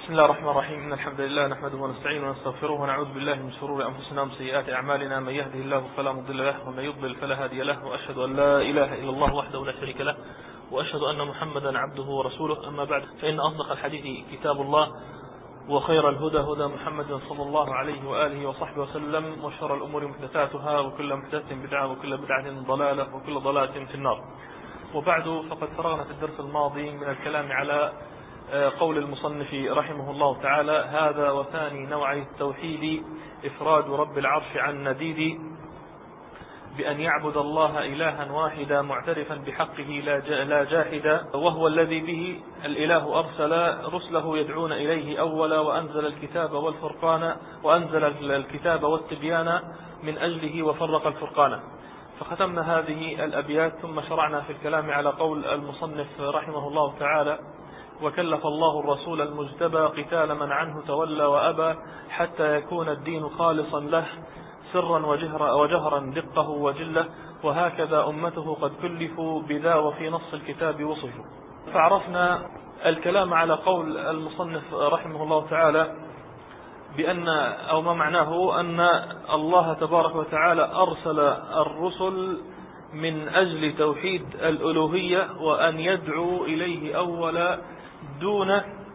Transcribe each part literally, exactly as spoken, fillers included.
بسم الله الرحمن الرحيم. إن الحمد لله نحمده ونستعينه ونستغفره ونعوذ بالله من شرور أنفسنا ومن سيئات أعمالنا. من يهده الله فلا مضل له ومن يضلل فلا هادي له، وأشهد أن لا إله إلا الله وحده لا شريك له، وأشهد أن محمدا عبده ورسوله. أما بعد، فإن أصدق الحديث كتاب الله، وخير الهدى هدى محمد صلى الله عليه وآله وصحبه وسلم، وشر الأمور محدثاتها، وكل محدثة بدعة، وكل بدعة ضلالة، وكل ضلالة في النار. وبعد، فقد فرغنا في الدرس الماضي من الكلام على قول المصنف رحمه الله تعالى: هذا وثاني نوعي التوحيد إفراد رب العرش عن نديد، بأن يعبد الله إلها واحدا معترفا بحقه لا جاحدا، وهو الذي به الإله أرسل رسله يدعون إليه أولا، وأنزل الكتاب والفرقان وأنزل الكتاب والتبيان من أجله وفرق الفرقان. فختمنا هذه الأبيات، ثم شرعنا في الكلام على قول المصنف رحمه الله تعالى: وكلف الله الرسول المجتبى قتال من عنه تولى وأبى، حتى يكون الدين خالصا له سرا وجهرا, وجهرا دقه وجله، وهكذا أمته قد كلفوا بذا وفي نص الكتاب وصفوا. فعرفنا الكلام على قول المصنف رحمه الله تعالى بأن أو ما معناه أن الله تبارك وتعالى أرسل الرسل من أجل توحيد الألوهية، وأن يدعو إليه أولا دون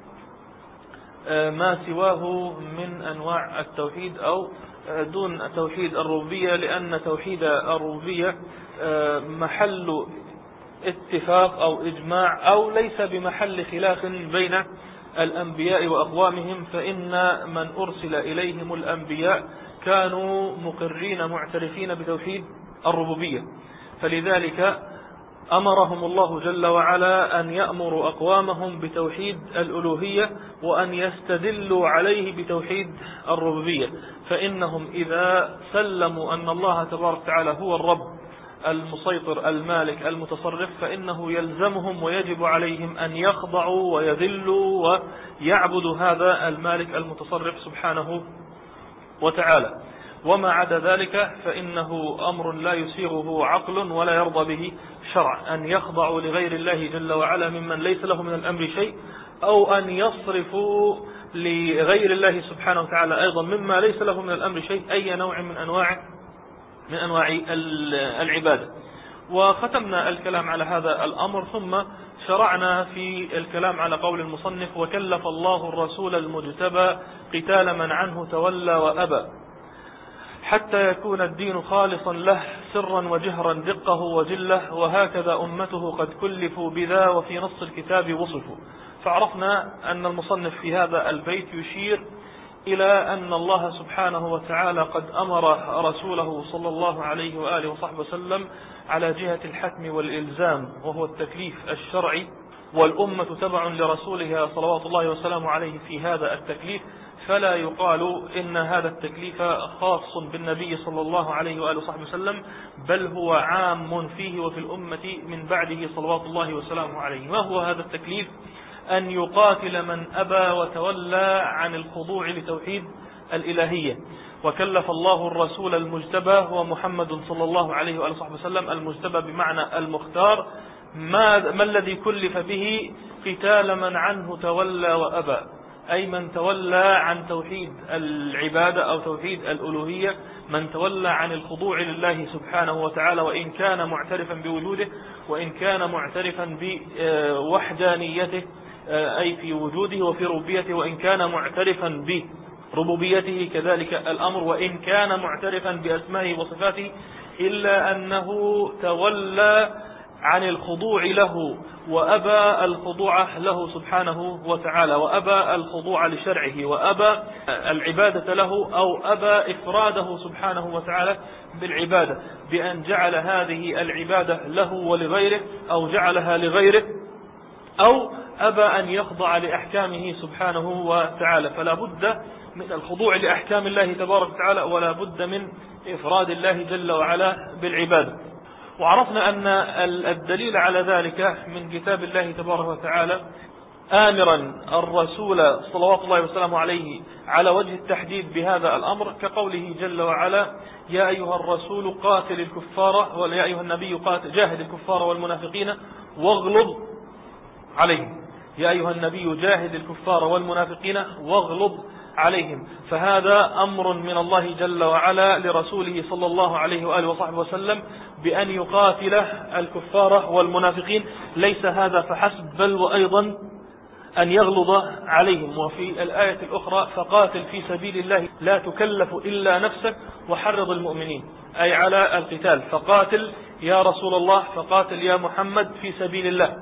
ما سواه من أنواع التوحيد، أو دون توحيد الربوبية، لأن توحيد الربوبية محل اتفاق أو إجماع، أو ليس بمحل خلاف بين الأنبياء وأقوامهم، فإن من أرسل إليهم الأنبياء كانوا مقرين معترفين بتوحيد الربوبية، فلذلك أمرهم الله جل وعلا أن يأمروا أقوامهم بتوحيد الألوهية، وأن يستدلوا عليه بتوحيد الربوبية. فإنهم إذا سلموا أن الله تبارك وتعالى هو الرب المسيطر المالك المتصرف، فإنه يلزمهم ويجب عليهم أن يخضعوا ويذلوا ويعبدوا هذا المالك المتصرف سبحانه وتعالى. وما عدا ذلك فإنه أمر لا يسيغه عقل ولا يرضى به شرع، أن يخضعوا لغير الله جل وعلا ممن ليس له من الأمر شيء، أو أن يصرفوا لغير الله سبحانه وتعالى أيضا مما ليس له من الأمر شيء أي نوع من أنواع من أنواع العبادة. وختمنا الكلام على هذا الأمر، ثم شرعنا في الكلام على قول المصنف: وكلف الله الرسول المجتبى قتال من عنه تولى وأبى، حتى يكون الدين خالصا له سرا وجهرا دقه وجله، وهكذا أمته قد كلفوا بذا وفي نص الكتاب وصفوا. فعرفنا أن المصنف في هذا البيت يشير إلى أن الله سبحانه وتعالى قد أمر رسوله صلى الله عليه وآله وصحبه وسلم على جهة الحتم والإلزام، وهو التكليف الشرعي، والأمة تبع لرسولها صلوات الله وسلامه عليه في هذا التكليف، فلا يقال إن هذا التكليف خاص بالنبي صلى الله عليه وآله وصحبه وسلم، بل هو عام فيه وفي الأمة من بعده صلوات الله وسلامه عليه. ما هو هذا التكليف؟ أن يقاتل من أبى وتولى عن الخضوع لتوحيد الإلهية. وكلف الله الرسول المجتبى هو محمد صلى الله عليه وآله وصحبه وسلم، المجتبى بمعنى المختار. ما, ما الذي كلف به؟ قتال من عنه تولى وأبى، أي من تولى عن توحيد العبادة أو توحيد الألوهية، من تولى عن الخضوع لله سبحانه وتعالى، وإن كان معترفا بوجوده، وإن كان معترفا بوحدانيته أي في وجوده وفي ربوبيته، وإن كان معترفا بربوبيته كذلك الأمر، وإن كان معترفا بأسمائه وصفاته، إلا أنه تولى عن الخضوع له، وأبى الخضوع له سبحانه وتعالى، وأبى الخضوع لشرعه، وأبى العبادة له، أو أبى إفراده سبحانه وتعالى بالعبادة، بأن جعل هذه العبادة له ولغيره، أو جعلها لغيره، أو أبى أن يخضع لأحكامه سبحانه وتعالى. فلا بد من الخضوع لأحكام الله تبارك وتعالى، ولا بد من إفراد الله جل وعلا بالعبادة. وعرفنا أن الدليل على ذلك من كتاب الله تبارك وتعالى، آمرا الرسول صلوات الله وسلامه عليه على وجه التحديد بهذا الأمر، كقوله جل وعلا: يا أيها الرسول قاتل الكفار، ويا أيها النبي قاتل جاهد الكفار والمنافقين واغلظ عليهم. يا أيها النبي جاهد الكفار والمنافقين واغلظ عليهم. فهذا أمر من الله جل وعلا لرسوله صلى الله عليه وآله وصحبه وسلم بأن يقاتل الكفار والمنافقين. ليس هذا فحسب بل وأيضا أن يغلظ عليهم. وفي الآية الأخرى فقاتل في سبيل الله لا تكلف إلا نفسك وحرض المؤمنين، أي على القتال. فقاتل يا رسول الله، فقاتل يا محمد في سبيل الله،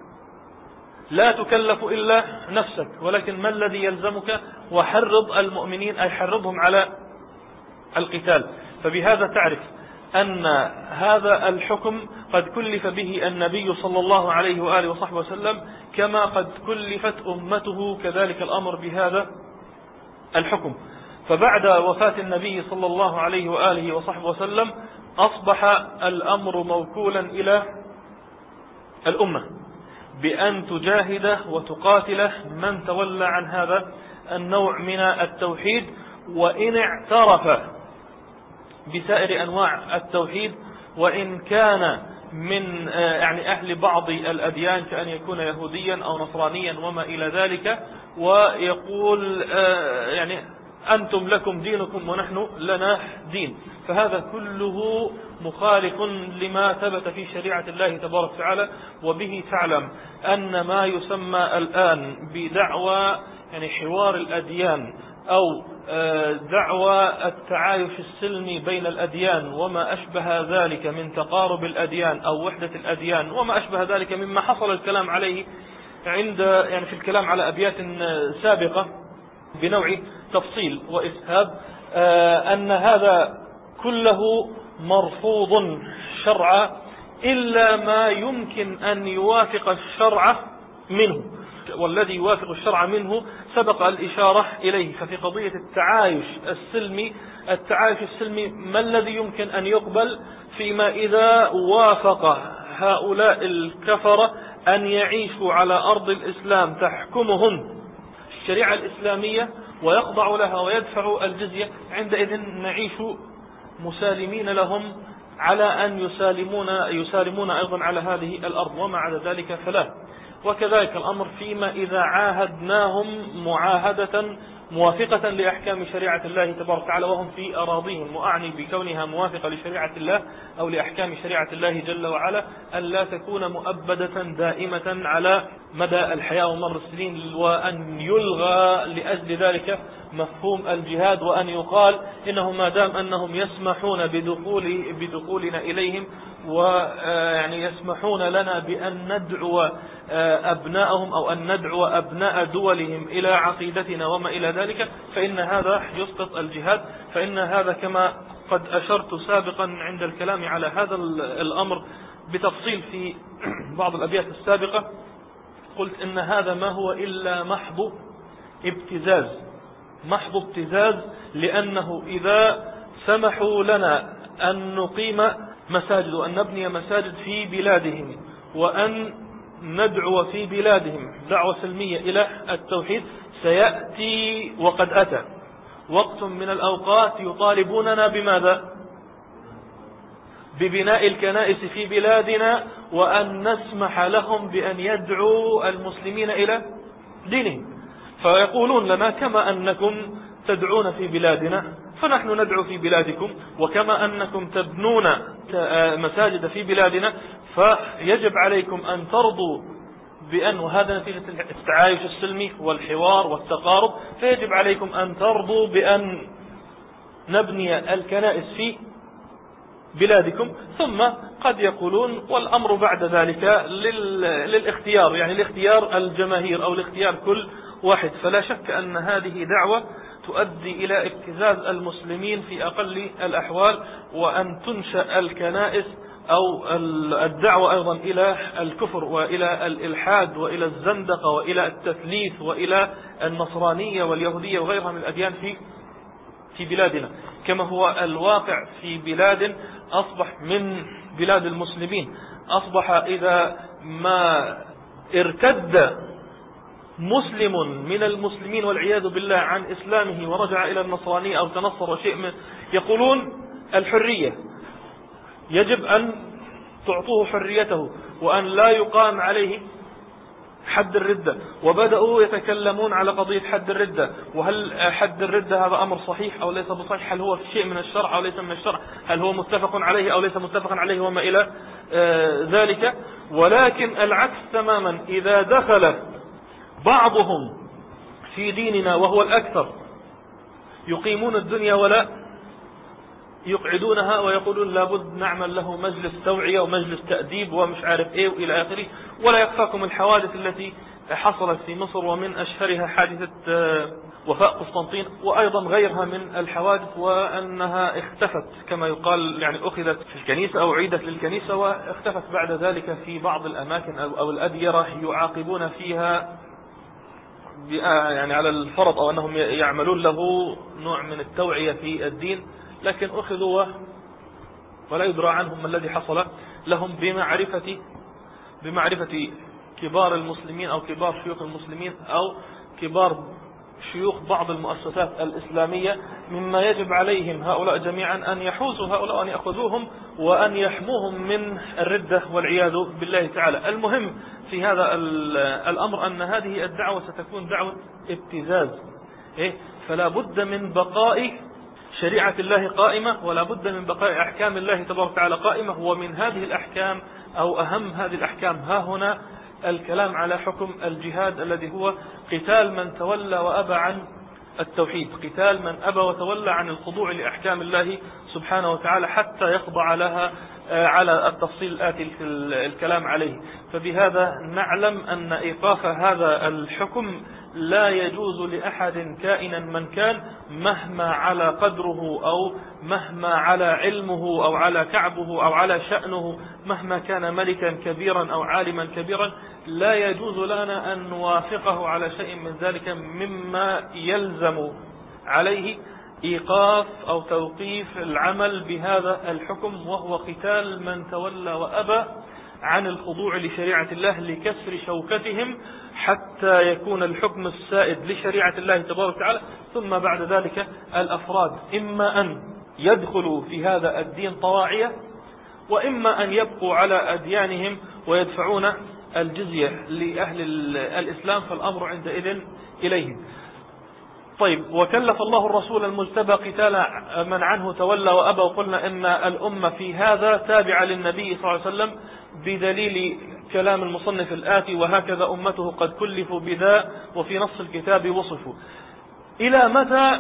لا تكلف إلا نفسك، ولكن ما الذي يلزمك؟ وحرض المؤمنين، أي حرضهم على القتال. فبهذا تعرف أن هذا الحكم قد كلف به النبي صلى الله عليه وآله وصحبه وسلم، كما قد كلفت أمته كذلك الأمر بهذا الحكم. فبعد وفاة النبي صلى الله عليه وآله وصحبه وسلم أصبح الأمر موكولا إلى الأمة بأن تجاهد وتقاتل من تولى عن هذا النوع من التوحيد، وإن اعترف بسائر أنواع التوحيد، وإن كان من يعني أهل بعض الأديان كأن يكون يهوديا أو نصرانيا وما إلى ذلك، ويقول يعني أنتم لكم دينكم ونحن لنا دين. فهذا كله مخالف لما ثبت في شريعة الله تبارك وتعالى. وبه تعلم أن ما يسمى الآن بدعوى يعني حوار الأديان أو دعوى التعايش السلمي بين الأديان وما أشبه ذلك من تقارب الأديان أو وحدة الأديان وما أشبه ذلك مما حصل الكلام عليه عند يعني في الكلام على أبيات سابقة بنوع تفصيل وإسهاب، أن هذا كله مرفوض شرعا إلا ما يمكن أن يوافق الشرع منه، والذي يوافق الشرع منه سبق الإشارة إليه. ففي قضية التعايش السلمي، التعايش السلمي ما الذي يمكن أن يقبل؟ فيما إذا وافق هؤلاء الكفرة أن يعيشوا على أرض الإسلام تحكمهم الشريعة الإسلامية ويخضع لها ويدفع الجزية، عندئذ نعيش مسالمين لهم على أن يسالمون يسالمون أيضا على هذه الأرض، وما عدا ذلك فلا. وكذلك الأمر فيما إذا عاهدناهم معاهدة موافقة لأحكام شريعة الله تبارك وتعالى وهم في أراضيهم، وأعني بكونها موافقة لشريعة الله أو لأحكام شريعة الله جل وعلا أن لا تكون مؤبدة دائمة على مدى الحياة ومر السنين، وأن يلغى لأجل ذلك مفهوم الجهاد، وأن يقال إنه ما دام أنهم يسمحون بدخول بدخولنا إليهم ويعني يسمحون لنا بأن ندعو أبناءهم أو أن ندعو أبناء دولهم إلى عقيدتنا وما إلى ذلك، فإن هذا يسقط الجهاد. فإن هذا كما قد أشرت سابقا عند الكلام على هذا الأمر بتفصيل في بعض الأبيات السابقة، قلت إن هذا ما هو إلا محض ابتزاز، محض ابتزاز، لأنه إذا سمحوا لنا أن نقيم مساجد وأن نبني مساجد في بلادهم وأن ندعو في بلادهم دعوة سلمية إلى التوحيد، سيأتي وقد أتى وقت من الأوقات يطالبوننا بماذا؟ ببناء الكنائس في بلادنا وأن نسمح لهم بأن يدعوا المسلمين إلى دينهم. فيقولون لنا كما أنكم تدعون في بلادنا فنحن ندعو في بلادكم، وكما أنكم تبنون مساجد في بلادنا فيجب عليكم أن ترضوا بأن، وهذا نتيجة التعايش السلمي والحوار والتقارب، فيجب عليكم أن ترضوا بأن نبني الكنائس في بلادكم. ثم قد يقولون والأمر بعد ذلك للاختيار، يعني الاختيار الجماهير أو الاختيار كل واحد. فلا شك أن هذه دعوة تؤدي إلى ابتزاز المسلمين في أقل الأحوال، وأن تنشأ الكنائس أو الدعوة أيضا إلى الكفر وإلى الإلحاد وإلى الزندقة وإلى التثليث وإلى النصرانية واليهودية وغيرها من الأديان في في بلادنا، كما هو الواقع في بلاد أصبح من بلاد المسلمين. أصبح إذا ما ارتد مسلم من المسلمين والعياذ بالله عن إسلامه ورجع إلى النصرانية أو تنصر شيء من، يقولون الحرية، يجب أن تعطوه حريته وأن لا يقام عليه حد الردة، وبدأوا يتكلمون على قضية حد الردة، وهل حد الردة هذا أمر صحيح أو ليس بصحيح، هل هو شيء من الشرع أو ليس من الشرع، هل هو متفق عليه أو ليس متفق عليه وما إلى ذلك. ولكن العكس تماما، إذا دخل بعضهم في ديننا وهو الأكثر يقيمون الدنيا ولا يقعدونها ويقولون لابد نعمل له مجلس توعية ومجلس تأديب ومش عارف ايه وإلى آخره. ولا يخفاكم الحوادث التي حصلت في مصر، ومن أشهرها حادثة وفاء قسطنطين، وأيضا غيرها من الحوادث، وأنها اختفت كما يقال، يعني أخذت في الكنيسة أو عيدت للكنيسة واختفت بعد ذلك في بعض الأماكن أو الأديرة يعاقبون فيها يعني على الفرض، أو أنهم يعملون له نوع من التوعية في الدين، لكن أخذوا ولا يدرى عنهم ما الذي حصل لهم بمعرفة بمعرفة كبار المسلمين أو كبار شيوخ المسلمين أو كبار شيوخ بعض المؤسسات الإسلامية، مما يجب عليهم هؤلاء جميعا أن يحوزوا هؤلاء وأن يأخذوهم وأن يحموهم من الردة والعياذ بالله تعالى. المهم في هذا الأمر أن هذه الدعوة ستكون دعوة ابتزاز، فلا بد من بقاء شريعة الله قائمة، ولا بد من بقاء أحكام الله تبارك وتعالى قائمة. ومن هذه الأحكام أو أهم هذه الأحكام ها هنا الكلام على حكم الجهاد، الذي هو قتال من تولى وأبى عن التوحيد، قتال من أبى وتولى عن الخضوع لأحكام الله سبحانه وتعالى حتى يخضع لها على التفصيل الآتي في الكلام عليه. فبهذا نعلم أن إيقاف هذا الحكم لا يجوز لأحد كائنا من كان، مهما على قدره أو مهما على علمه أو على كعبه أو على شأنه، مهما كان ملكا كبيرا أو عالما كبيرا، لا يجوز لنا أن نوافقه على شيء من ذلك مما يلزم عليه إيقاف أو توقيف العمل بهذا الحكم، وهو قتال من تولى وأبى عن الخضوع لشريعة الله لكسر شوكتهم حتى يكون الحكم السائد لشريعة الله تبارك وتعالى. ثم بعد ذلك الأفراد إما أن يدخلوا في هذا الدين طواعية، وإما أن يبقوا على أديانهم ويدفعون الجزية لأهل الإسلام، فالأمر عندئذ إليهم. طيب، وكلف الله الرسول المجتبى قتال من عنه تولى وأبى، وقلنا إن الأمة في هذا تابعة للنبي صلى الله عليه وسلم بدليل كلام المصنف الآتي: وهكذا أمته قد كلفوا بذا وفي نص الكتاب وصفوا. إلى متى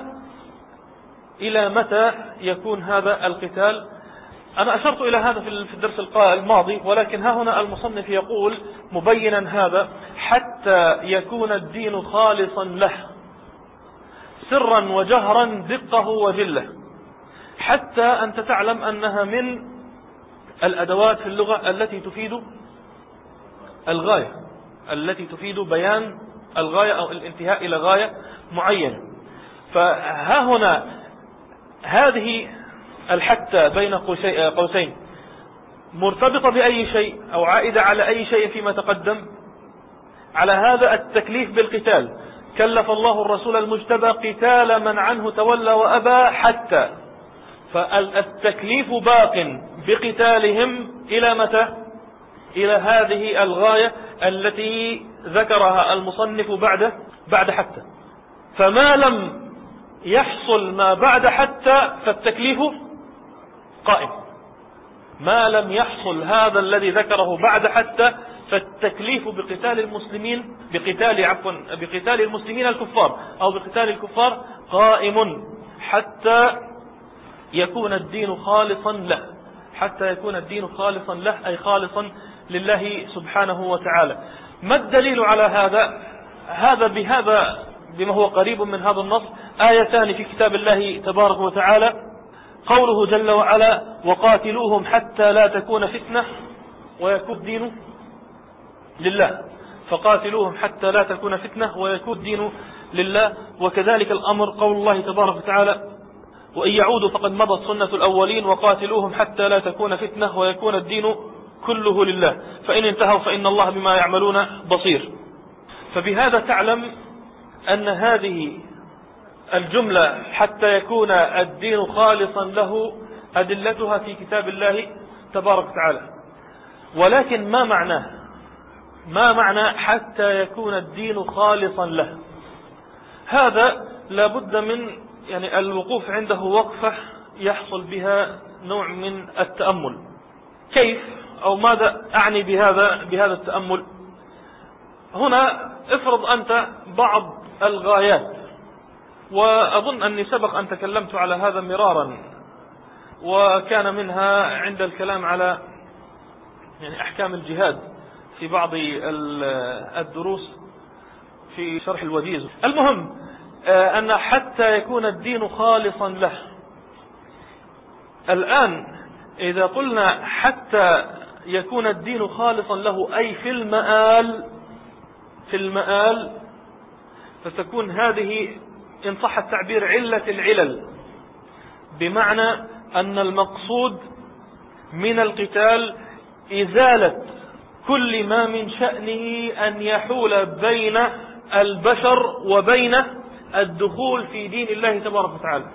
إلى متى يكون هذا القتال؟ أنا أشرت إلى هذا في الدرس الماضي، ولكن ها هنا المصنف يقول مبينا هذا: حتى يكون الدين خالصا له سرا وجهرا، دقه وجله. حتى أنت تعلم أنها من الأدوات في اللغة التي تفيد الغاية، التي تفيد بيان الغاية أو الانتهاء إلى غاية معينة. فها هنا هذه الحتى بين قوسين مرتبطة بأي شيء أو عائدة على أي شيء فيما تقدم، على هذا التكليف بالقتال. كلف الله الرسول المجتبى قتال من عنه تولى وأبى حتى، فالتكليف باق بقتالهم إلى متى؟ إلى هذه الغاية التي ذكرها المصنف بعد بعد حتى. فما لم يحصل ما بعد حتى فالتكليف قائم. ما لم يحصل هذا الذي ذكره بعد حتى فالتكليف بقتال المسلمين بقتال عفوا بقتال المسلمين الكفار أو بقتال الكفار قائم حتى يكون الدين خالصا له، حتى يكون الدين خالصا له أي خالصا لله سبحانه وتعالى. ما الدليل على هذا؟ هذا بهذا بما هو قريب من هذا النص آيتان في كتاب الله تبارك وتعالى: قوله جل وعلا: وقاتلوهم حتى لا تكون فتنة ويكون الدين لله. فقاتلوهم حتى لا تكون فتنة ويكون الدين لله. وكذلك الأمر قول الله تبارك وتعالى: وإن يعودوا فقد مضت سنة الأولين وقاتلوهم حتى لا تكون فتنة ويكون الدين كله لله فإن انتهوا فإن الله بما يعملون بصير. فبهذا تعلم أن هذه الجملة حتى يكون الدين خالصا له أدلتها في كتاب الله تبارك وتعالى. ولكن ما معناه؟ ما معنى حتى يكون الدين خالصا له؟ هذا لابد من يعني الوقوف عنده وقفة يحصل بها نوع من التأمل. كيف أو ماذا أعني بهذا بهذا التأمل؟ هنا افرض أنت بعض الغايات، وأظن أني سبق أن تكلمت على هذا مرارا، وكان منها عند الكلام على يعني أحكام الجهاد في بعض الدروس في شرح الوجيز. المهم أن حتى يكون الدين خالصا له. الآن إذا قلنا حتى يكون الدين خالصا له أي في المآل في المآل فتكون هذه إن صح التعبير علة العلل، بمعنى أن المقصود من القتال إزالة كل ما من شأنه أن يحول بين البشر وبين الدخول في دين الله تبارك وتعالى.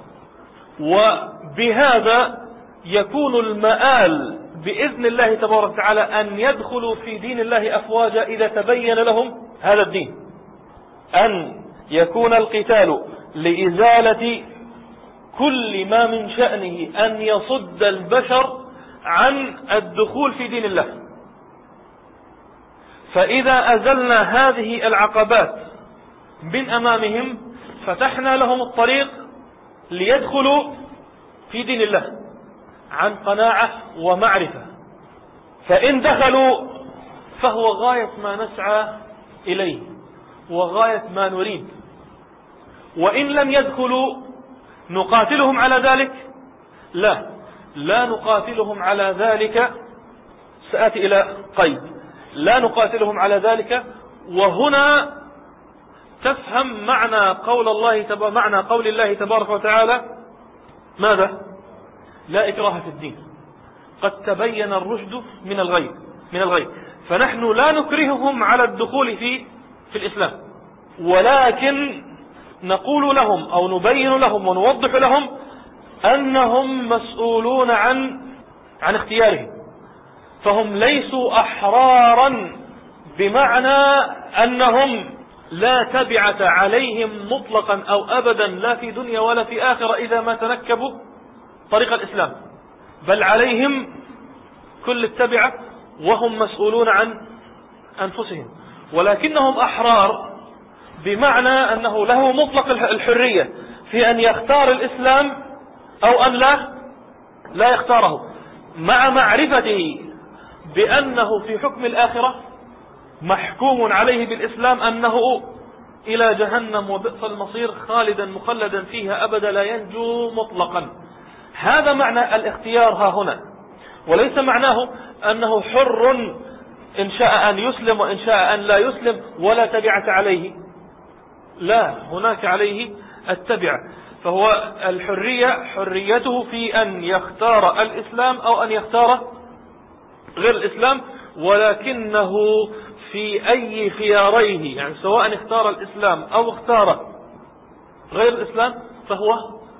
وبهذا يكون المآل بإذن الله تبارك وتعالى أن يدخلوا في دين الله أفواجا إذا تبين لهم هذا الدين، أن يكون القتال لإزالة كل ما من شأنه أن يصد البشر عن الدخول في دين الله. فإذا أزلنا هذه العقبات من أمامهم فتحنا لهم الطريق ليدخلوا في دين الله عن قناعة ومعرفة. فإن دخلوا فهو غاية ما نسعى إليه وغاية ما نريد. وإن لم يدخلوا نقاتلهم على ذلك؟ لا لا نقاتلهم على ذلك. سآتي إلى قيد. لا نقاتلهم على ذلك. وهنا تفهم معنى قول الله تب... معنى قول الله تبارك وتعالى ماذا؟ لا إكراه في الدين قد تبين الرشد من الغي من الغي. فنحن لا نكرههم على الدخول في في الإسلام، ولكن نقول لهم أو نبين لهم ونوضح لهم أنهم مسؤولون عن عن اختيارهم. فهم ليسوا أحرارا بمعنى أنهم لا تبعة عليهم مطلقا أو أبدا، لا في دنيا ولا في آخرة، إذا ما تنكبوا طريق الإسلام، بل عليهم كل التبعة وهم مسؤولون عن أنفسهم. ولكنهم أحرار بمعنى أنه له مطلق الحرية في أن يختار الإسلام أو أن لا لا يختاره، مع معرفته بأنه في حكم الآخرة محكوم عليه بالإسلام أنه إلى جهنم وبئس المصير خالدا مخلدا فيها أبدا لا ينجو مطلقا. هذا معنى الاختيار ها هنا، وليس معناه أنه حر إن شاء أن يسلم وإن شاء أن لا يسلم ولا تبعة عليه. لا، هناك عليه التبعة. فهو الحرية حريته في أن يختار الإسلام أو أن يختار غير الإسلام، ولكنه في أي خياريه، يعني سواء اختار الإسلام أو اختار غير الإسلام فهو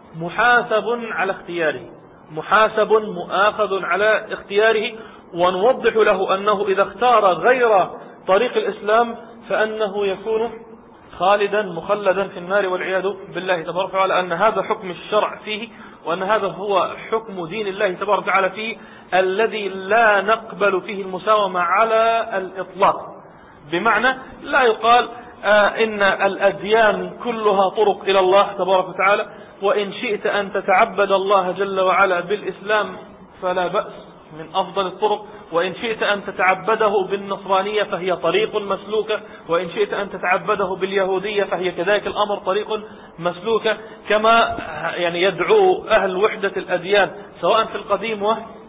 محاسب على اختياره، محاسب مؤاخذ على اختياره. ونوضح له أنه إذا اختار غير طريق الإسلام فأنه يكون خالدا مخلدا في النار والعياذ بالله تبارك وتعالى، أن هذا حكم الشرع فيه، وأن هذا هو حكم دين الله تبارك وتعالى فيه الذي لا نقبل فيه المساومة على الإطلاق. بمعنى لا يقال آه إن الأديان كلها طرق إلى الله تبارك وتعالى، وإن شئت أن تتعبد الله جل وعلا بالإسلام فلا بأس من أفضل الطرق، وإن شئت أن تتعبده بالنصرانية فهي طريق مسلوكة، وإن شئت أن تتعبده باليهودية فهي كذلك الأمر طريق مسلوكة، كما يعني يدعو أهل وحدة الأديان سواء في القديم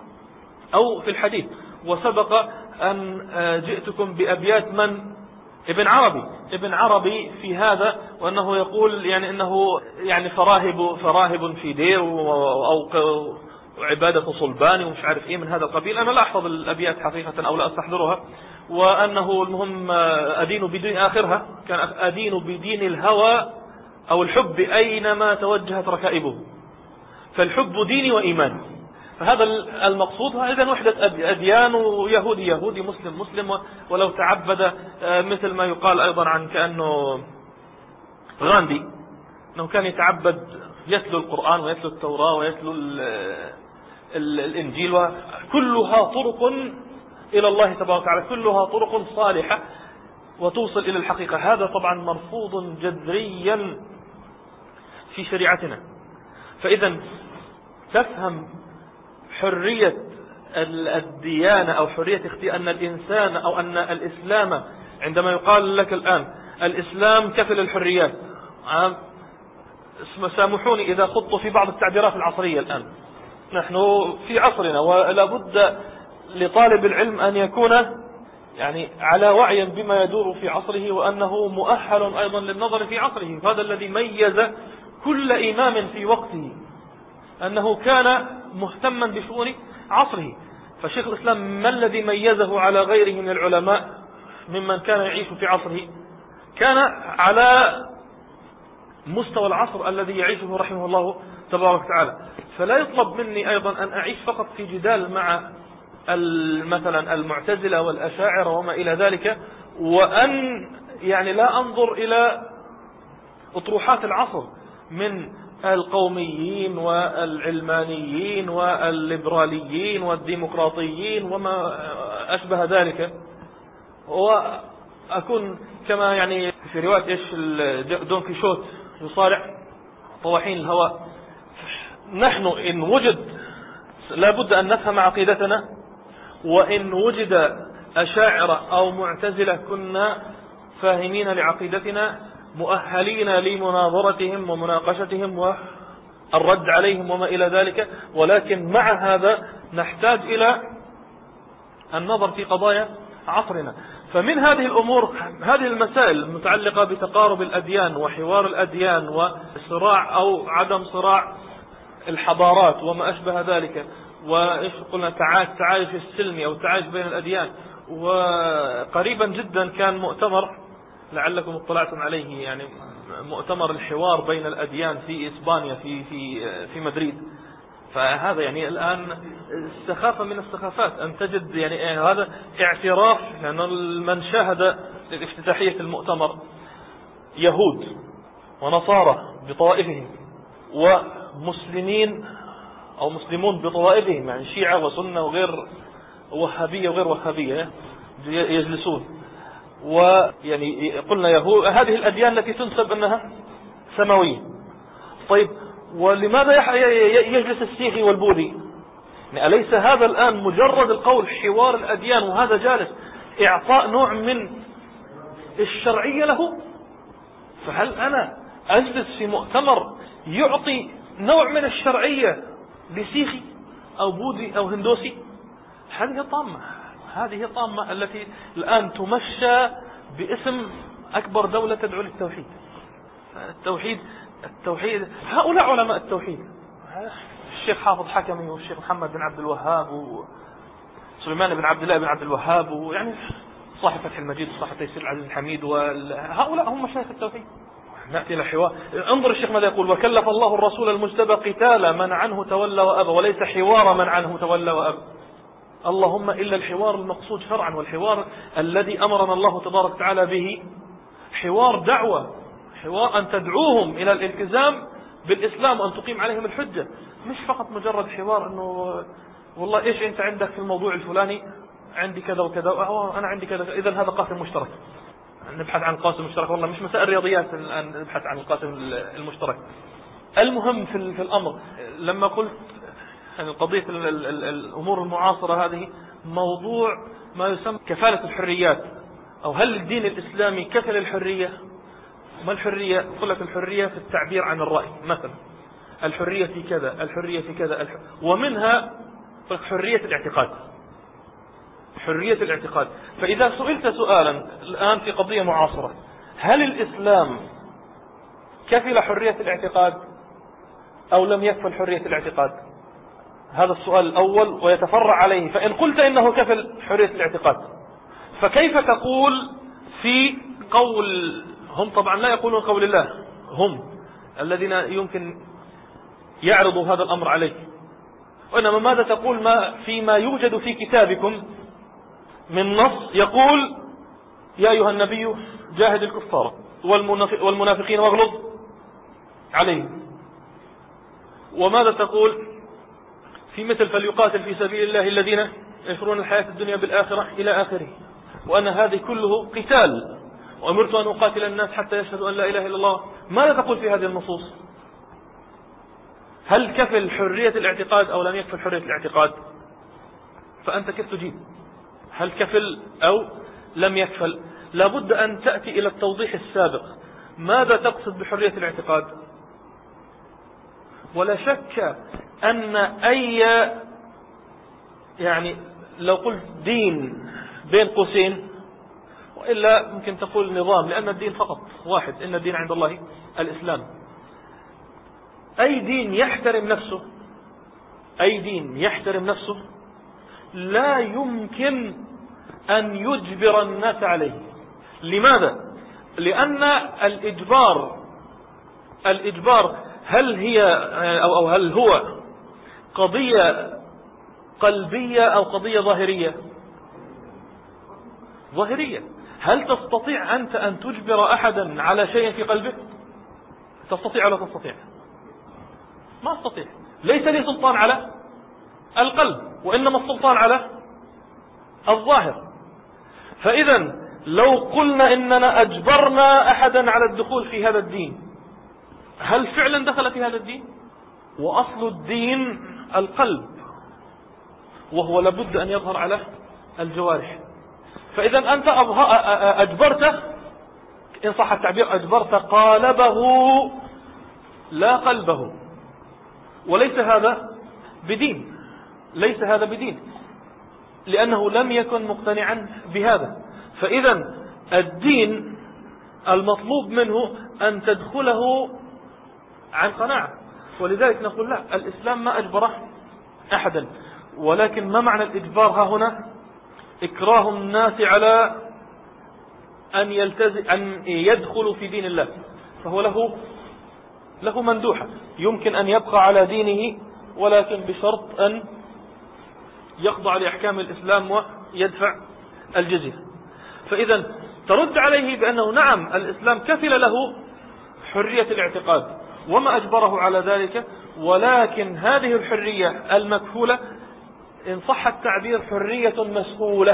أو في الحديث. وسبق أن جئتكم بأبيات من ابن عربي ابن عربي في هذا، وأنه يقول يعني أنه يعني فراهب فراهب في دير أو عبادة صلباني ومش عارف إيه من هذا القبيل. أنا لا أحفظ الأبيات حقيقة أو لا أستحضرها. وأنه المهم أدين بدين آخرها كان أدين بدين الهوى أو الحب أينما توجهت ركائبه، فالحب ديني وإيماني. فهذا المقصود. إذن وحدة أديان، ويهودي يهودي، مسلم مسلم، ولو تعبد مثل ما يقال أيضا عن كأنه غاندي أنه كان يتعبد يتلو القرآن ويتلو التوراة ويتلو الإنجيل، وكلها طرق إلى الله تبارك وتعالى، كلها طرق صالحة وتوصل إلى الحقيقة. هذا طبعا مرفوض جذريا في شريعتنا. فإذا تفهم حرية الديانة أو حرية اختيار أن الإنسان أو أن الإسلام، عندما يقال لك الآن الإسلام كفل الحريات، سامحوني إذا خضت في بعض التعبيرات العصرية الآن، نحن في عصرنا ولا بد لطالب العلم أن يكون يعني على وعي بما يدور في عصره، وأنه مؤهل أيضا للنظر في عصره. هذا الذي ميز كل إمام في وقته، أنه كان مهتما بشؤون عصره. فشيخ الإسلام ما الذي ميزه على غيره من العلماء ممن كان يعيش في عصره؟ كان على مستوى العصر الذي يعيشه رحمه الله تبارك وتعالى. فلا يطلب مني أيضا أن أعيش فقط في جدال مع مثلا المعتزلة والأشاعرة وما إلى ذلك، وأن يعني لا أنظر إلى أطروحات العصر من القوميين والعلمانيين والليبراليين والديمقراطيين وما أشبه ذلك، وأكون كما يعني في رواية إيش دون كيشوت يصارع طواحين الهواء. نحن إن وجد لابد أن نفهم عقيدتنا، وإن وجد أشاعرة أو معتزلة كنا فاهمين لعقيدتنا مؤهلين لمناظرتهم ومناقشتهم والرد عليهم وما إلى ذلك. ولكن مع هذا نحتاج إلى النظر في قضايا عصرنا. فمن هذه الأمور هذه المسائل المتعلقة بتقارب الأديان وحوار الأديان وصراع أو عدم صراع الحضارات وما أشبه ذلك، وإيش قلنا تعايش السلمي أو تعايش بين الأديان. وقريبا جدا كان مؤتمر لعلكم اطلعتم عليه، يعني مؤتمر الحوار بين الأديان في إسبانيا في في في مدريد. فهذا يعني الآن السخافة من السخافات أن تجد يعني هذا اعتراف، لأن من شاهد افتتاحية المؤتمر يهود ونصارى بطوائفهم ومسلمين أو مسلمون بطوائفهم، يعني شيعة وسنة وغير وهابية وغير وهابية يجلسون. ويعني قلنا يهود هذه الأديان التي تنسب أنها سماوية. طيب ولماذا يجلس السيخي والبوذي؟ يعني أليس هذا الآن مجرد القول حوار الأديان وهذا جالس إعطاء نوع من الشرعية له؟ فهل أنا أجلس في مؤتمر يعطي نوع من الشرعية لسيخي أو بوذي أو هندوسي؟ هذه طامة، هذه طامة التي الآن تمشى باسم أكبر دولة تدعو للتوحيد. التوحيد التوحيد هؤلاء علماء التوحيد، الشيخ حافظ حكمي والشيخ محمد بن عبد الوهاب وسليمان بن عبد الله بن عبد الوهاب، ويعني صاحب فتح المجيد وصاحب تيسير العزيز الحميد، وهؤلاء هم مشايخ التوحيد. نأتي إلى حوار. انظر الشيخ ماذا يقول: وكلف الله الرسول المجتبى قتال من عنه تولى وأبى، وليس حوار من عنه تولى وأبى. اللهم إلا الحوار المقصود شرعا، والحوار الذي أمرنا الله تبارك وتعالى به حوار دعوة، حوار أن تدعوهم إلى الالتزام بالإسلام وأن تقيم عليهم الحجة، مش فقط مجرد حوار أنه والله إيش أنت عندك في الموضوع الفلاني، عندي كذا وكذا، أنا عندي كذا، إذا هذا قاسم مشترك، نبحث عن قاسم مشترك. والله مش مسائل رياضيات الآن نبحث عن القاسم المشترك. المهم في الأمر لما قلت يعني قضية الأمور المعاصرة هذه موضوع ما يسمى كفالة الحريات، أو هل الدين الإسلامي كفل الحرية؟ ما الحرية؟ قل لك الحرية في التعبير عن الرأي مثلا، الحرية في كذا، الحرية في كذا، الح... ومنها حرية الاعتقاد، حرية الاعتقاد. فإذا سئلت سؤالا الآن في قضية معاصرة، هل الإسلام كفل حرية الاعتقاد أو لم يكفل حرية الاعتقاد؟ هذا السؤال الأول ويتفرع عليه. فإن قلت إنه كفل حرية الاعتقاد، فكيف تقول في قول هم طبعا لا يقولون قول الله، هم الذين يمكن يعرضوا هذا الأمر عليك، وإنما ماذا تقول ما فيما يوجد في كتابكم من نص يقول يا أيها النبي جاهد الكفار والمنافقين واغلظ عليهم. وماذا تقول في مثل فليقاتل في سبيل الله الذين يشرون الحياة الدنيا بالآخرة إلى آخره، وأن هذه كله قتال، وأمرت أن أقاتل الناس حتى يشهدوا أن لا إله إلا الله. ماذا تقول في هذه النصوص؟ هل كفل حرية الاعتقاد أو لم يكفل حرية الاعتقاد؟ فأنت كيف تجيب؟ هل كفل أو لم يكفل؟ لابد أن تأتي إلى التوضيح السابق. ماذا تقصد بحرية الاعتقاد؟ ولا شك أن أي يعني لو قلت دين بين قوسين، وإلا ممكن تقول نظام، لأن الدين فقط واحد، إن الدين عند الله الإسلام. أي دين يحترم نفسه، أي دين يحترم نفسه لا يمكن أن يجبر الناس عليه. لماذا؟ لأن الإجبار الإجبار هل هي أو, أو هل هو قضية قلبية أو قضية ظاهرية؟ ظاهرية. هل تستطيع أنت أن تجبر أحدا على شيء في قلبه؟ تستطيع ولا تستطيع؟ ما استطيع. ليس لي سلطان على القلب، وإنما السلطان على الظاهر. فإذا لو قلنا إننا أجبرنا أحدا على الدخول في هذا الدين، هل فعلا دخل في هذا الدين؟ وأصل الدين القلب، وهو لابد أن يظهر على الجوارح. فإذا أنت أجبرته، إن صح التعبير، أجبرت قالبه لا قلبه، وليس هذا بدين، ليس هذا بدين، لأنه لم يكن مقتنعا بهذا. فإذا الدين المطلوب منه أن تدخله عن قناعة. ولذلك نقول لا، الإسلام ما أجبره أحدا. ولكن ما معنى الإجبار ها هنا؟ إكراه الناس على أن يلتزم أن يدخلوا في دين الله، فهو له له مندوحة، يمكن أن يبقى على دينه، ولكن بشرط أن يخضع لأحكام الإسلام ويدفع الجزية. فإذا ترد عليه بأنه نعم، الإسلام كفل له حرية الاعتقاد وما أجبره على ذلك، ولكن هذه الحرية المكفولة إن صح التعبير حرية مسؤولة،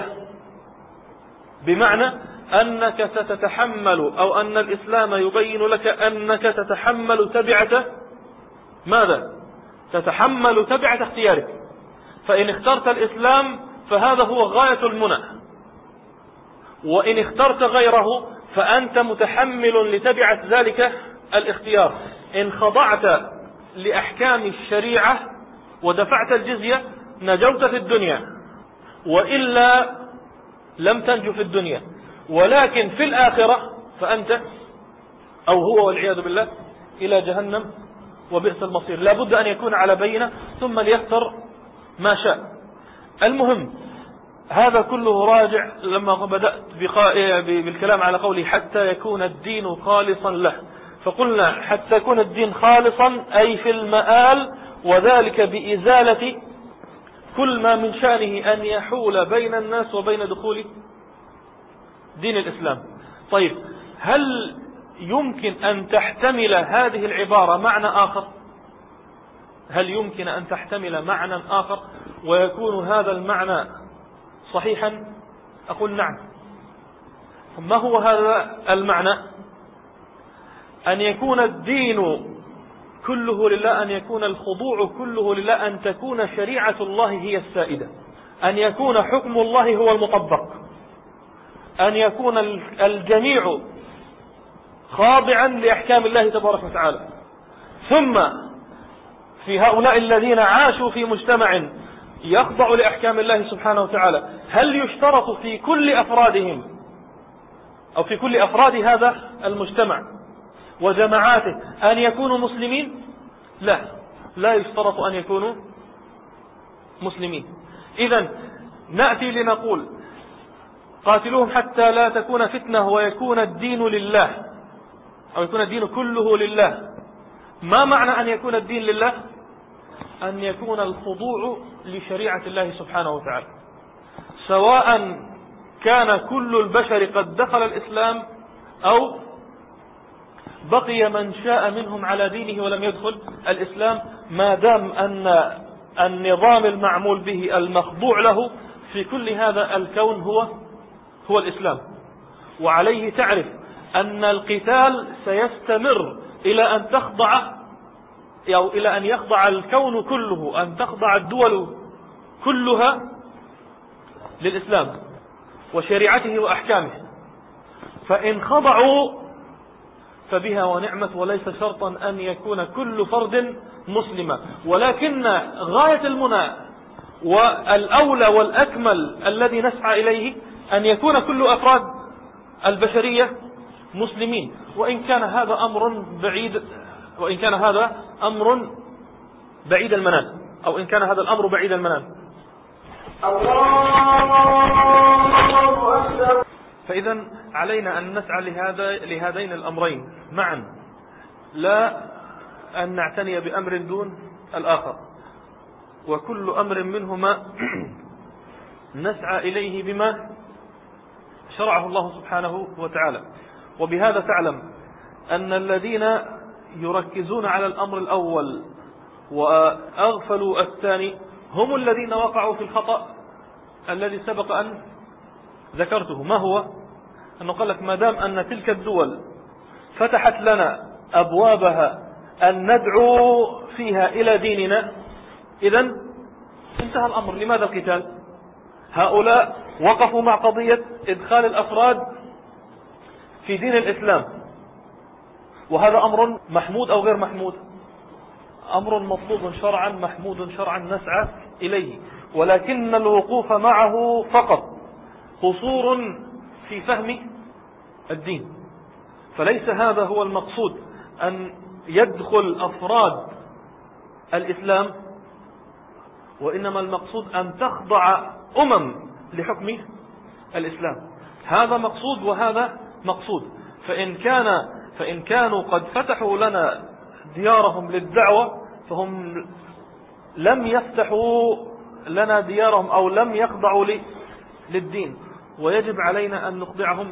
بمعنى أنك ستتحمل، أو أن الإسلام يبين لك أنك تتحمل تبعة ماذا؟ تتحمل تبعة اختيارك. فإن اخترت الإسلام فهذا هو غاية المنى، وإن اخترت غيره فأنت متحمل لتبعة ذلك الاختيار. إن خضعت لأحكام الشريعة ودفعت الجزية نجوت في الدنيا، وإلا لم تنجو في الدنيا. ولكن في الآخرة فأنت أو هو والعياذ بالله إلى جهنم وبئس المصير. لا بد أن يكون على بينة ثم ليختر ما شاء. المهم هذا كله راجع لما بدأت بالكلام على قولي حتى يكون الدين خالصا له. فقلنا حتى يكون الدين خالصا أي في المآل، وذلك بإزالة كل ما من شأنه أن يحول بين الناس وبين دخول دين الإسلام. طيب، هل يمكن أن تحتمل هذه العبارة معنى آخر؟ هل يمكن أن تحتمل معنى آخر ويكون هذا المعنى صحيحا؟ أقول نعم. ما هو هذا المعنى؟ أن يكون الدين كله لله، أن يكون الخضوع كله لله، أن تكون شريعة الله هي السائدة، أن يكون حكم الله هو المطبق، أن يكون الجميع خاضعا لأحكام الله تبارك وتعالى. ثم في هؤلاء الذين عاشوا في مجتمع يخضع لأحكام الله سبحانه وتعالى، هل يشترط في كل أفرادهم أو في كل أفراد هذا المجتمع وجماعاته أن يكونوا مسلمين؟ لا، لا يشترط أن يكونوا مسلمين. إذن نأتي لنقول قاتلوهم حتى لا تكون فتنة ويكون الدين لله، أو يكون الدين كله لله. ما معنى أن يكون الدين لله؟ أن يكون الخضوع لشريعة الله سبحانه وتعالى، سواء كان كل البشر قد دخل الإسلام أو بقي من شاء منهم على دينه ولم يدخل الإسلام، ما دام أن النظام المعمول به المخضوع له في كل هذا الكون هو هو الإسلام. وعليه تعرف أن القتال سيستمر إلى أن تخضع أو إلى أن يخضع الكون كله، أن تخضع الدول كلها للإسلام وشريعته وأحكامه. فإن خضعوا فبها ونعمت، وليس شرطا أن يكون كل فرد مسلما، ولكن غاية المنى والأولى والأكمل الذي نسعى إليه أن يكون كل أفراد البشرية مسلمين، وإن كان هذا أمر بعيد وإن كان هذا أمر بعيد المنال أو إن كان هذا الأمر بعيد المنال. فإذا علينا أن نسعى لهذا لهذين الأمرين معا، لا أن نعتني بأمر دون الآخر، وكل أمر منهما نسعى إليه بما شرعه الله سبحانه وتعالى. وبهذا تعلم أن الذين يركزون على الأمر الأول وأغفلوا الثاني هم الذين وقعوا في الخطأ الذي سبق أن ذكرته. ما هو؟ أنه قال لك ما دام أن تلك الدول فتحت لنا أبوابها أن ندعو فيها إلى ديننا، إذن انتهى الأمر. لماذا القتال؟ هؤلاء وقفوا مع قضية إدخال الأفراد في دين الإسلام، وهذا أمر محمود أو غير محمود؟ أمر مطلوب شرعا محمود شرعا نسعى إليه، ولكن الوقوف معه فقط قصور في فهم الدين. فليس هذا هو المقصود أن يدخل أفراد الإسلام، وإنما المقصود أن تخضع أمم لحكم الإسلام. هذا مقصود وهذا مقصود. فإن كان فإن كانوا قد فتحوا لنا ديارهم للدعوة، فهم لم يفتحوا لنا ديارهم أو لم يخضعوا للدين، ويجب علينا أن نخضعهم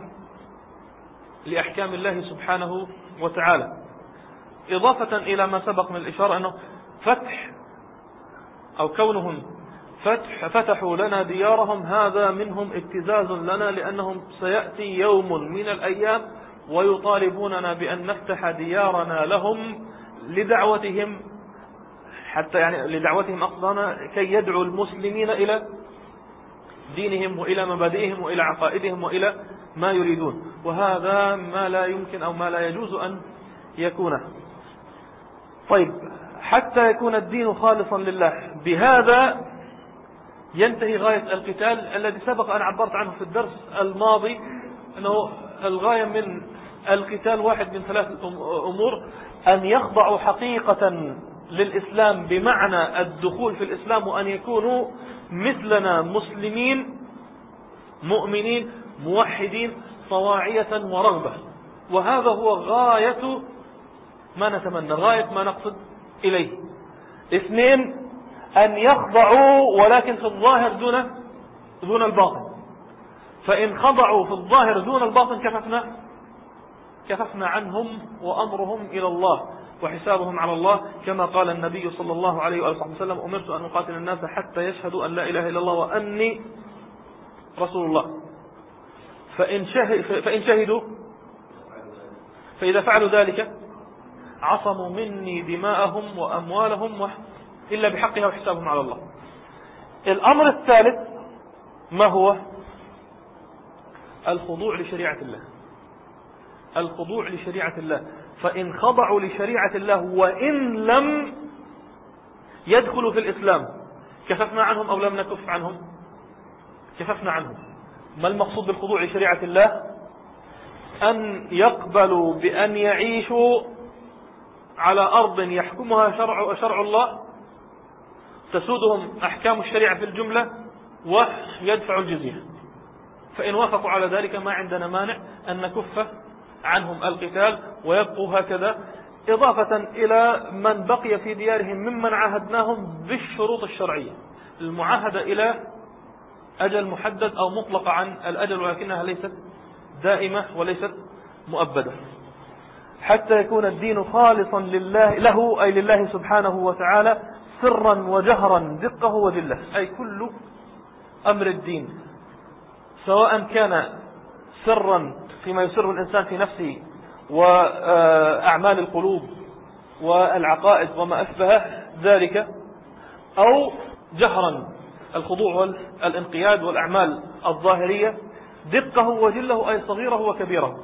لأحكام الله سبحانه وتعالى. إضافة إلى ما سبق من الإشارة أنه فتح أو كونهم فتح فتحوا لنا ديارهم هذا منهم ابتزاز لنا، لأنهم سيأتي يوم من الأيام ويطالبوننا بأن نفتح ديارنا لهم لدعوتهم، حتى يعني لدعوتهم أقصانا كي يدعوا المسلمين إلى دينهم وإلى مبادئهم وإلى عقائدهم وإلى ما يريدون، وهذا ما لا يمكن أو ما لا يجوز أن يكون. طيب، حتى يكون الدين خالصا لله، بهذا ينتهي غاية القتال الذي سبق أن عبرت عنه في الدرس الماضي، أنه الغاية من القتال واحد من ثلاث أمور: أن يخضعوا حقيقة للإسلام بمعنى الدخول في الإسلام، وأن يكونوا مثلنا مسلمين مؤمنين موحدين طواعية ورغبة. وهذا هو غاية ما نتمنى، غاية ما نقصد إليه. اثنين، أن يخضعوا ولكن في الظاهر دون دون الباطن. فإن خضعوا في الظاهر دون الباطن كففنا كففنا عنهم، وأمرهم إلى الله وحسابهم على الله، كما قال النبي صلى الله عليه وآله وسلم: أمرت أن أقاتل الناس حتى يشهدوا أن لا إله إلا الله وأني رسول الله. فإن, شهد فإن شهدوا فإذا فعلوا ذلك عصموا مني دماءهم وأموالهم إلا بحقها وحسابهم على الله. الأمر الثالث ما هو؟ الخضوع لشريعة الله. الخضوع لشريعة الله. فإن خضعوا لشريعة الله وإن لم يدخلوا في الإسلام كففنا عنهم أو لم نكف عنهم؟ كففنا عنهم. ما المقصود بالخضوع لشريعة الله؟ أن يقبلوا بأن يعيشوا على أرض يحكمها شرع, شرع الله، تسودهم أحكام الشريعة في الجملة، ويدفعوا الجزية. فإن وافقوا على ذلك ما عندنا مانع أن نكف عنهم القتال ويبقوا هكذا إضافة إلى من بقي في ديارهم ممن عاهدناهم بالشروط الشرعية، المعاهدة إلى أجل محدد أو مطلق عن الأجل، ولكنها ليست دائمة وليست مؤبدة، حتى يكون الدين خالصا لله له أي لله سبحانه وتعالى سرا وجهرا دقه وجله، أي كل أمر الدين سواء كان سرا فيما يسر الإنسان في نفسه وأعمال القلوب والعقائد وما أشبه ذلك، أو جهرا الخضوع والانقياد والأعمال الظاهرية دقه وجله أي صغيره وكبيره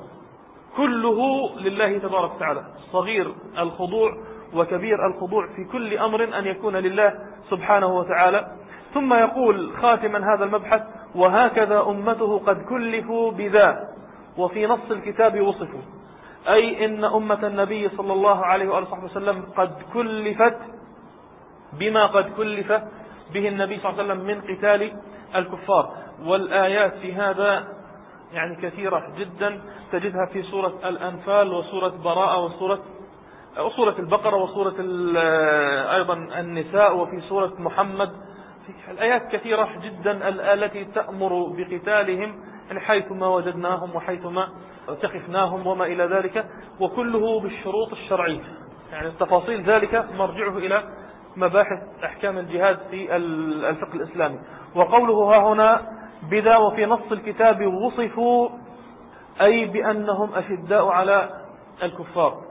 كله لله تبارك وتعالى، صغير الخضوع وكبير الخضوع في كل أمر أن يكون لله سبحانه وتعالى. ثم يقول خاتما هذا المبحث: وهكذا أمته قد كلفوا بذا وفي نص الكتاب وصفوا، أي إن أمة النبي صلى الله عليه وآله وسلم قد كلفت بما قد كلف به النبي صلى الله عليه وسلم من قتال الكفار. والآيات في هذا يعني كثيرة جدا، تجدها في سورة الأنفال وسورة براءة وسورة وسورة البقرة وسورة أيضا النساء وفي سورة محمد. الآيات كثيرة جدا التي تأمر بقتالهم حيثما وجدناهم وحيثما اتخذناهم وما إلى ذلك، وكله بالشروط الشرعية. يعني التفاصيل ذلك مرجعه إلى مباحث أحكام الجهاد في الفقه الإسلامي. وقوله ها هنا بذا وفي نص الكتاب وصفوا، أي بأنهم أشداء على الكفار،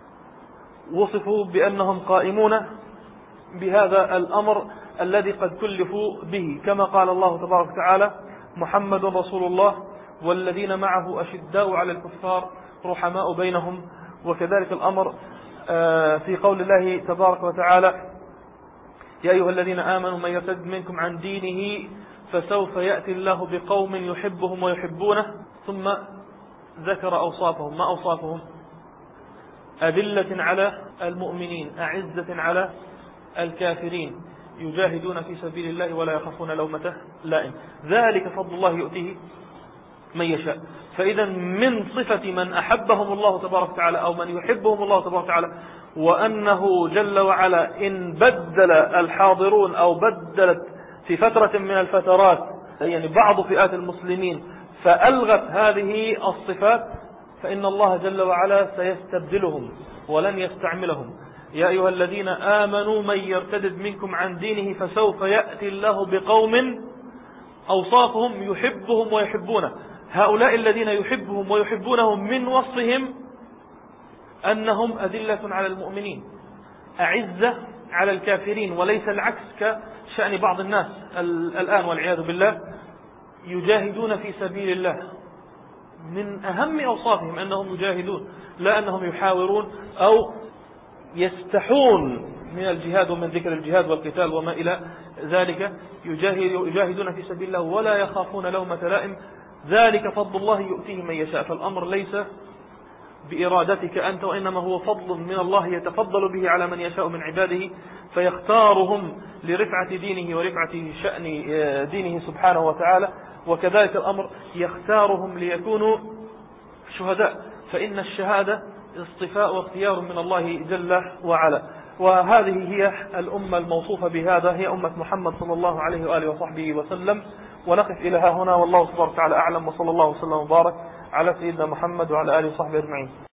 وصفوا بأنهم قائمون بهذا الأمر الذي قد كلفوا به، كما قال الله تبارك وتعالى: محمد رسول الله والذين معه أشداء على الكفار رحماء بينهم. وكذلك الأمر في قول الله تبارك وتعالى: يا أيها الذين آمنوا من يرتد منكم عن دينه فسوف يأتي الله بقوم يحبهم ويحبونه. ثم ذكر أوصافهم. ما أوصافهم؟ أذلة على المؤمنين أعزة على الكافرين يجاهدون في سبيل الله ولا يخافون لومة لائم. ذلك فضل الله يؤتيه من يشاء. فإذا من صفة من أحبهم الله تبارك وتعالى أو من يحبهم الله تبارك وتعالى، وأنه جل وعلا إن بدل الحاضرون أو بدلت في فترة من الفترات يعني بعض فئات المسلمين فألغت هذه الصفات، فإن الله جل وعلا سيستبدلهم ولن يستعملهم. يا أيها الذين آمنوا من يرتد منكم عن دينه فسوف يأتي الله بقوم أوصافهم يحبهم ويحبونه. هؤلاء الذين يحبهم ويحبونهم من وصفهم أنهم أذلة على المؤمنين أعزة على الكافرين، وليس العكس كشأن بعض الناس الآن والعياذ بالله. يجاهدون في سبيل الله، من أهم أوصافهم أنهم يجاهدون، لا أنهم يحاورون أو يستحون من الجهاد ومن ذكر الجهاد والقتال وما إلى ذلك. يجاهدون في سبيل الله ولا يخافون لومة لائم. ذلك فضل الله يؤتيه من يشاء. فالأمر ليس بإرادتك أنت، وإنما هو فضل من الله يتفضل به على من يشاء من عباده، فيختارهم لرفعة دينه ورفعة شأن دينه سبحانه وتعالى. وكذلك الأمر يختارهم ليكونوا شهداء، فإن الشهادة اصطفاء واختيار من الله جل وعلا. وهذه هي الأمة الموصوفة بهذا، هي أمة محمد صلى الله عليه وآله وصحبه وسلم. ونقف إلى ها هنا، والله سبحانه وتعالى أعلم، وصلى الله وسلم وبارك على سيدنا محمد وعلى آله وصحبه أجمعين.